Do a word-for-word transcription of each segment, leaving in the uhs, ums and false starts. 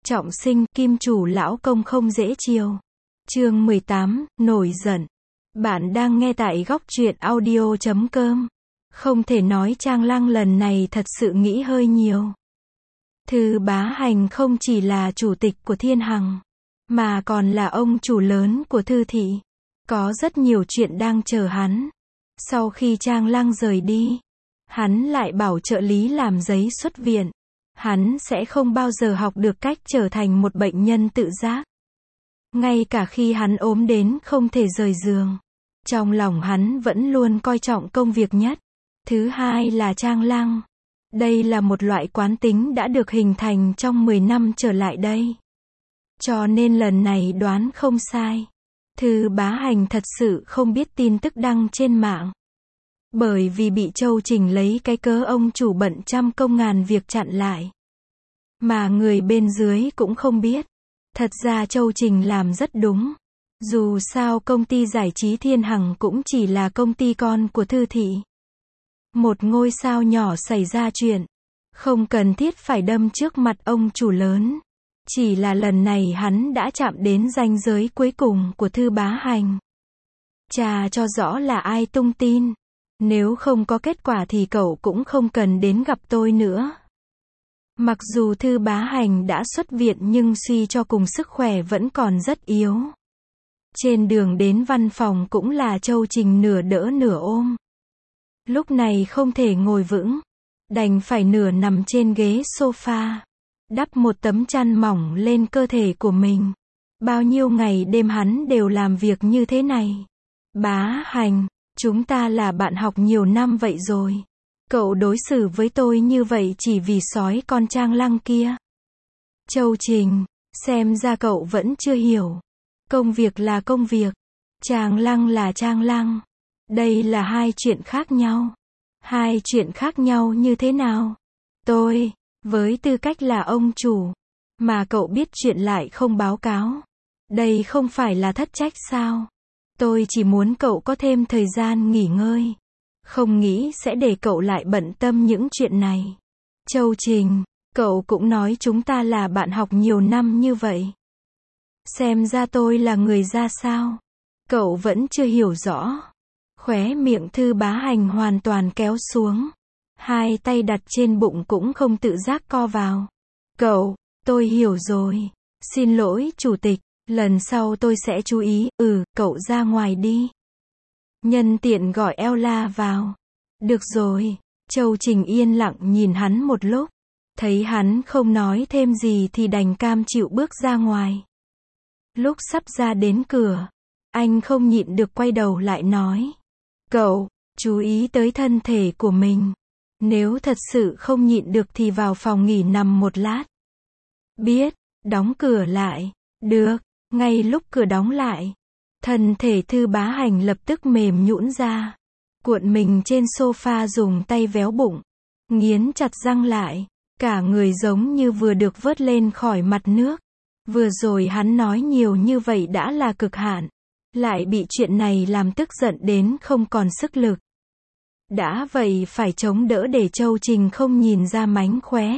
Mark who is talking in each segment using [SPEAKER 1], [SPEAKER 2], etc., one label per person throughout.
[SPEAKER 1] Trọng sinh, kim chủ lão công không dễ chiều. Chương mười tám, nổi giận. Bạn đang nghe tại góc truyện audio chấm com. Không thể nói Trang Lăng lần này thật sự nghĩ hơi nhiều. Thư Bá Hành không chỉ là chủ tịch của Thiên Hằng, mà còn là ông chủ lớn của Thư thị. Có rất nhiều chuyện đang chờ hắn. Sau khi Trang Lăng rời đi, hắn lại bảo trợ lý làm giấy xuất viện. Hắn sẽ không bao giờ học được cách trở thành một bệnh nhân tự giác. Ngay cả khi hắn ốm đến không thể rời giường, trong lòng hắn vẫn luôn coi trọng công việc nhất. Thứ hai là Trang Lăng. Đây là một loại quán tính đã được hình thành trong mười năm trở lại đây. Cho nên lần này đoán không sai. Thư Bá Hành thật sự không biết tin tức đăng trên mạng. Bởi vì bị Châu Trình lấy cái cớ ông chủ bận trăm công ngàn việc chặn lại. Mà người bên dưới cũng không biết. Thật ra Châu Trình làm rất đúng. Dù sao công ty giải trí Thiên Hằng cũng chỉ là công ty con của Thư thị. Một ngôi sao nhỏ xảy ra chuyện, không cần thiết phải đâm trước mặt ông chủ lớn. Chỉ là lần này hắn đã chạm đến ranh giới cuối cùng của Thư Bá Hành. Chà cho rõ là ai tung tin. Nếu không có kết quả thì cậu cũng không cần đến gặp tôi nữa. Mặc dù Thư Bá Hành đã xuất viện nhưng suy cho cùng sức khỏe vẫn còn rất yếu. Trên đường đến văn phòng cũng là Châu Trình nửa đỡ nửa ôm. Lúc này không thể ngồi vững, đành phải nửa nằm trên ghế sofa, đắp một tấm chăn mỏng lên cơ thể của mình. Bao nhiêu ngày đêm hắn đều làm việc như thế này. Bá Hành, chúng ta là bạn học nhiều năm vậy rồi. Cậu đối xử với tôi như vậy chỉ vì sói con Trang Lăng kia. Châu Trình, xem ra cậu vẫn chưa hiểu. Công việc là công việc. Trang Lăng là Trang Lăng. Đây là hai chuyện khác nhau. Hai chuyện khác nhau như thế nào? Tôi, với tư cách là ông chủ, mà cậu biết chuyện lại không báo cáo. Đây không phải là thất trách sao? Tôi chỉ muốn cậu có thêm thời gian nghỉ ngơi. Không nghĩ sẽ để cậu lại bận tâm những chuyện này. Châu Trình, cậu cũng nói chúng ta là bạn học nhiều năm như vậy. Xem ra tôi là người ra sao? Cậu vẫn chưa hiểu rõ. Khóe miệng Thư Bá Hành hoàn toàn kéo xuống. Hai tay đặt trên bụng cũng không tự giác co vào. Cậu, tôi hiểu rồi. Xin lỗi chủ tịch, lần sau tôi sẽ chú ý. Ừ, cậu ra ngoài đi. Nhân tiện gọi Ella vào. Được rồi. Châu Trình yên lặng nhìn hắn một lúc. Thấy hắn không nói thêm gì thì đành cam chịu bước ra ngoài. Lúc sắp ra đến cửa, anh không nhịn được quay đầu lại nói. Cậu, chú ý tới thân thể của mình. Nếu thật sự không nhịn được thì vào phòng nghỉ nằm một lát. Biết, đóng cửa lại. Được, ngay lúc cửa đóng lại. Thân thể Thư Bá Hành lập tức mềm nhũn ra. Cuộn mình trên sofa dùng tay véo bụng. Nghiến chặt răng lại. Cả người giống như vừa được vớt lên khỏi mặt nước. Vừa rồi hắn nói nhiều như vậy đã là cực hạn. Lại bị chuyện này làm tức giận đến không còn sức lực. Đã vậy phải chống đỡ để Châu Trình không nhìn ra mánh khóe.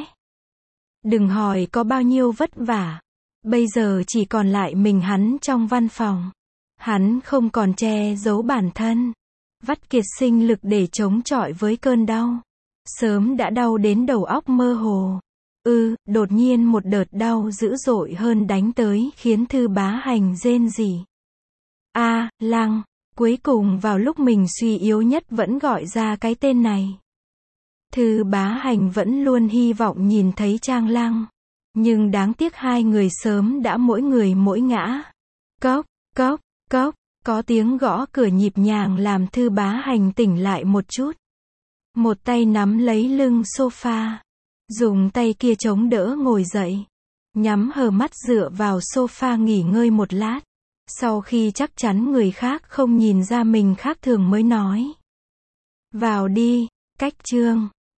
[SPEAKER 1] Đừng hỏi có bao nhiêu vất vả. Bây giờ chỉ còn lại mình hắn trong văn phòng. Hắn không còn che giấu bản thân. Vắt kiệt sinh lực để chống chọi với cơn đau. Sớm đã đau đến đầu óc mơ hồ. Ừ, đột nhiên một đợt đau dữ dội hơn đánh tới khiến Thư Bá Hành rên rỉ. A, à, Lăng, cuối cùng vào lúc mình suy yếu nhất vẫn gọi ra cái tên này. Thư Bá Hành vẫn luôn hy vọng nhìn thấy Trang Lăng. Nhưng đáng tiếc hai người sớm đã mỗi người mỗi ngã. Cốc, cốc, cốc, có tiếng gõ cửa nhịp nhàng làm Thư Bá Hành tỉnh lại một chút. Một tay nắm lấy lưng sofa. Dùng tay kia chống đỡ ngồi dậy. Nhắm hờ mắt dựa vào sofa nghỉ ngơi một lát. Sau khi chắc chắn người khác không nhìn ra mình khác thường mới nói. Vào đi, cách chương.